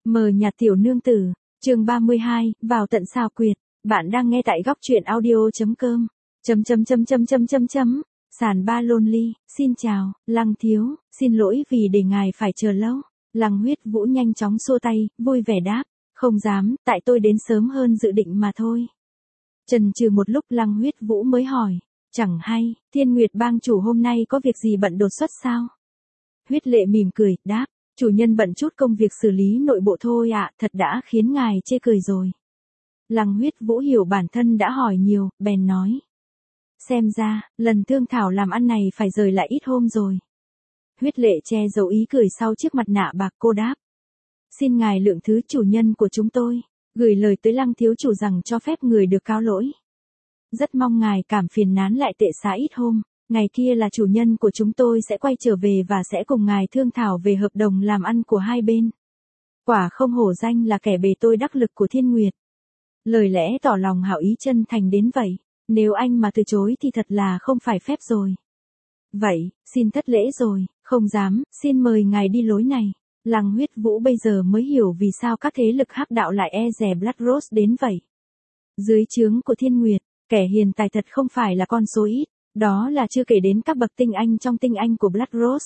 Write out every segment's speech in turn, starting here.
Mờ nhạt tiểu nương tử, chương 32, vào tận sao quyệt. Bạn đang nghe tại góc truyện audio.com. Sàn ba lonely, xin chào, Lăng thiếu, xin lỗi vì để ngài phải chờ lâu. Lăng Huyết Vũ nhanh chóng xua tay, vui vẻ đáp, không dám, tại tôi đến sớm hơn dự định mà thôi. Chần chừ một lúc Lăng Huyết Vũ mới hỏi, chẳng hay, Thiên Nguyệt bang chủ hôm nay có việc gì bận đột xuất sao? Huyết Lệ mỉm cười, đáp, chủ nhân bận chút công việc xử lý nội bộ thôi ạ, thật đã khiến ngài chê cười rồi. Lăng Huyết Vũ hiểu bản thân đã hỏi nhiều, bèn nói. Xem ra, lần thương thảo làm ăn này phải rời lại ít hôm rồi. Huyết Lệ che giấu ý cười sau chiếc mặt nạ bạc cô đáp. Xin ngài lượng thứ chủ nhân của chúng tôi, gửi lời tới Lăng thiếu chủ rằng cho phép người được cáo lỗi. Rất mong ngài cảm phiền nán lại tệ xá ít hôm, ngày kia là chủ nhân của chúng tôi sẽ quay trở về và sẽ cùng ngài thương thảo về hợp đồng làm ăn của hai bên. Quả không hổ danh là kẻ bề tôi đắc lực của Thiên Nguyệt. Lời lẽ tỏ lòng hảo ý chân thành đến vậy, nếu anh mà từ chối thì thật là không phải phép rồi. Vậy, xin thất lễ rồi, không dám, xin mời ngài đi lối này. Lăng Huyết Vũ bây giờ mới hiểu vì sao các thế lực hắc đạo lại e dè Blood Rose đến vậy. Dưới trướng của Thiên Nguyệt, kẻ hiền tài thật không phải là con số ít, đó là chưa kể đến các bậc tinh anh trong tinh anh của Blood Rose.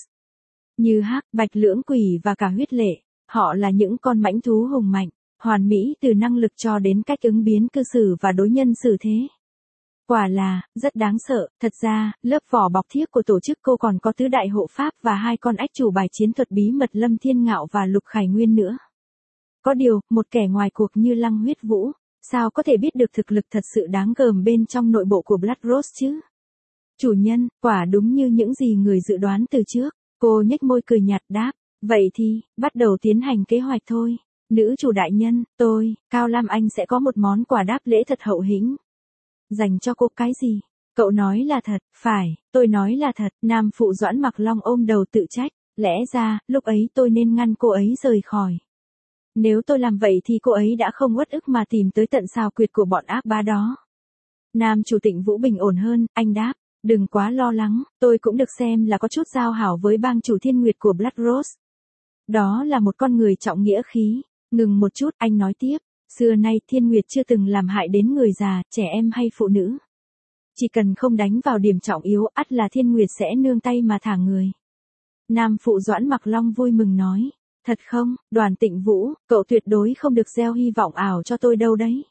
Như Hắc, Bạch Lưỡng Quỷ và cả Huyết Lệ, họ là những con mãnh thú hùng mạnh, hoàn mỹ từ năng lực cho đến cách ứng biến cư xử và đối nhân xử thế. Quả là, rất đáng sợ, thật ra, lớp vỏ bọc thiếc của tổ chức cô còn có tứ đại hộ pháp và hai con ách chủ bài chiến thuật bí mật Lâm Thiên Ngạo và Lục Khải Nguyên nữa. Có điều, một kẻ ngoài cuộc như Lăng Huyết Vũ, sao có thể biết được thực lực thật sự đáng gờm bên trong nội bộ của Blood Rose chứ? Chủ nhân, quả đúng như những gì người dự đoán từ trước, cô nhếch môi cười nhạt đáp, vậy thì, bắt đầu tiến hành kế hoạch thôi. Nữ chủ đại nhân, tôi, Cao Lam Anh sẽ có một món quà đáp lễ thật hậu hĩnh. Dành cho cô cái gì? Cậu nói là thật, phải, tôi nói là thật. Nam phụ Doãn Mặc Long ôm đầu tự trách, lẽ ra, lúc ấy tôi nên ngăn cô ấy rời khỏi. Nếu tôi làm vậy thì cô ấy đã không uất ức mà tìm tới tận sao quyệt của bọn ác bá đó. Nam chủ Tịnh Vũ bình ổn hơn, anh đáp, đừng quá lo lắng, tôi cũng được xem là có chút giao hảo với bang chủ Thiên Nguyệt của Blood Rose. Đó là một con người trọng nghĩa khí. Ngừng một chút, anh nói tiếp, xưa nay Thiên Nguyệt chưa từng làm hại đến người già, trẻ em hay phụ nữ. Chỉ cần không đánh vào điểm trọng yếu, ắt là Thiên Nguyệt sẽ nương tay mà thả người. Nam phụ Doãn Mặc Long vui mừng nói, thật không, Đoàn Tịnh Vũ, cậu tuyệt đối không được gieo hy vọng ảo cho tôi đâu đấy.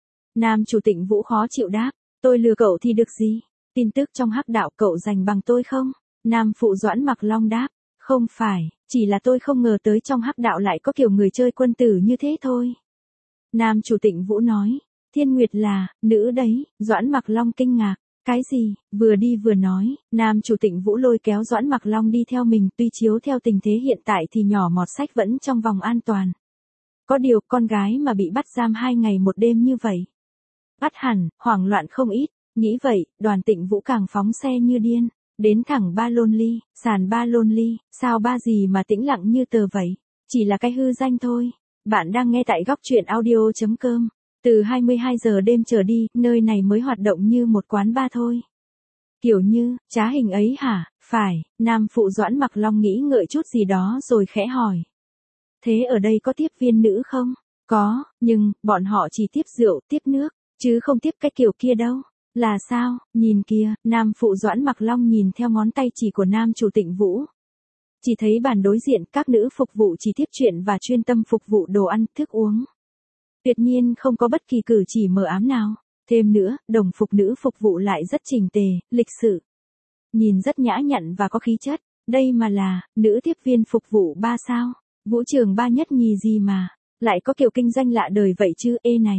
Nam chủ Tịnh Vũ khó chịu đáp, tôi lừa cậu thì được gì, tin tức trong hắc đạo cậu giành bằng tôi không? Nam phụ Doãn Mặc Long đáp, không phải, chỉ là tôi không ngờ tới trong hắc đạo lại có kiểu người chơi quân tử như thế thôi. Nam chủ Tịnh Vũ nói, Thiên Nguyệt là, nữ đấy, Doãn Mặc Long kinh ngạc, cái gì, vừa đi vừa nói, Nam chủ Tịnh Vũ lôi kéo Doãn Mặc Long đi theo mình, tuy chiếu theo tình thế hiện tại thì nhỏ mọt sách vẫn trong vòng an toàn. Có điều, con gái mà bị bắt giam 2 ngày 1 đêm như vậy. Bắt hẳn, hoảng loạn không ít, nghĩ vậy, Đoàn Tịnh Vũ càng phóng xe như điên. Đến thẳng ba lonely, sàn ba lonely, sao ba gì mà tĩnh lặng như tờ vậy, chỉ là cái hư danh thôi. Bạn đang nghe tại góc truyện audio.com, từ 22 giờ đêm trở đi, nơi này mới hoạt động như một quán bar thôi. Kiểu như, trá hình ấy hả, phải, Nam phụ Doãn Mặc Long nghĩ ngợi chút gì đó rồi khẽ hỏi. Thế ở đây có tiếp viên nữ không? Có, nhưng, bọn họ chỉ tiếp rượu, tiếp nước, chứ không tiếp cái kiểu kia đâu. Là sao, nhìn kìa, Nam phụ Doãn Mặc Long nhìn theo ngón tay chỉ của Nam chủ Tịnh Vũ. Chỉ thấy bàn đối diện các nữ phục vụ chỉ tiếp chuyện và chuyên tâm phục vụ đồ ăn, thức uống. Tuyệt nhiên không có bất kỳ cử chỉ mờ ám nào. Thêm nữa, đồng phục nữ phục vụ lại rất chỉnh tề, lịch sự. Nhìn rất nhã nhặn và có khí chất. Đây mà là, nữ tiếp viên phục vụ 3 sao. Vũ trường 3 nhất nhì gì mà. Lại có kiểu kinh doanh lạ đời vậy chứ, ê này.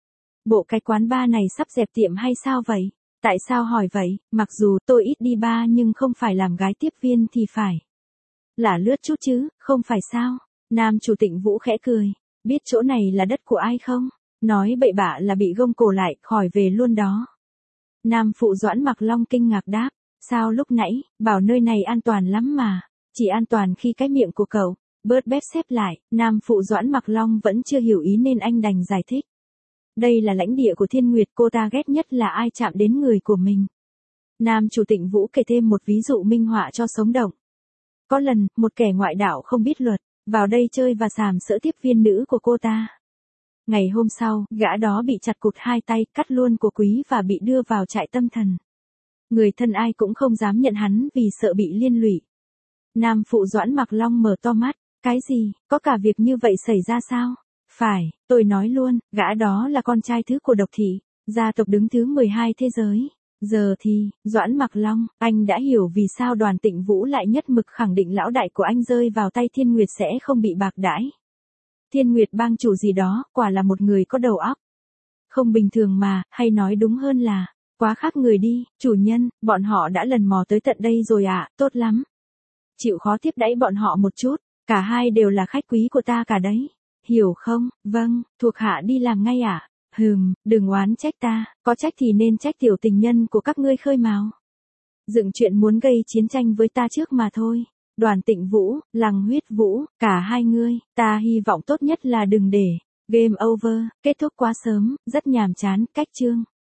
Bộ cái quán bar này sắp dẹp tiệm hay sao vậy? Tại sao hỏi vậy? Mặc dù tôi ít đi bar nhưng không phải làm gái tiếp viên thì phải. Là lướt chút chứ, không phải sao? Nam chủ Tịnh Vũ khẽ cười. Biết chỗ này là đất của ai không? Nói bậy bạ là bị gông cổ lại, khỏi về luôn đó. Nam phụ Doãn Mặc Long kinh ngạc đáp. Sao lúc nãy, bảo nơi này an toàn lắm mà. Chỉ an toàn khi cái miệng của cậu. Bớt bép xếp lại, Nam phụ Doãn Mặc Long vẫn chưa hiểu ý nên anh đành giải thích. Đây là lãnh địa của Thiên Nguyệt, cô ta ghét nhất là ai chạm đến người của mình. Nam chủ Tịnh Vũ kể thêm một ví dụ minh họa cho sống động. Có lần, một kẻ ngoại đạo không biết luật, vào đây chơi và sàm sỡ tiếp viên nữ của cô ta. Ngày hôm sau, gã đó bị chặt cụt hai tay, cắt luôn cổ quý và bị đưa vào trại tâm thần. Người thân ai cũng không dám nhận hắn vì sợ bị liên lụy. Nam phụ Doãn Mặc Long mở to mắt, cái gì, có cả việc như vậy xảy ra sao? Phải, tôi nói luôn, gã đó là con trai thứ của Độc Thị, gia tộc đứng thứ 12 thế giới. Giờ thì, Doãn Mặc Long, anh đã hiểu vì sao Đoàn Tịnh Vũ lại nhất mực khẳng định lão đại của anh rơi vào tay Thiên Nguyệt sẽ không bị bạc đãi. Thiên Nguyệt bang chủ gì đó, quả là một người có đầu óc. Không bình thường mà, hay nói đúng hơn là, quá khác người đi, chủ nhân, bọn họ đã lần mò tới tận đây rồi ạ, tốt lắm. Chịu khó tiếp đãi bọn họ một chút, cả hai đều là khách quý của ta cả đấy. Hiểu không? Vâng, thuộc hạ đi làm ngay ạ. Đừng oán trách ta, có trách thì nên trách tiểu tình nhân của các ngươi khơi mào. Dựng chuyện muốn gây chiến tranh với ta trước mà thôi. Đoàn Tịnh Vũ, Lăng Huyết Vũ, cả hai ngươi, ta hy vọng tốt nhất là đừng để game over, kết thúc quá sớm, rất nhàm chán, cách chương.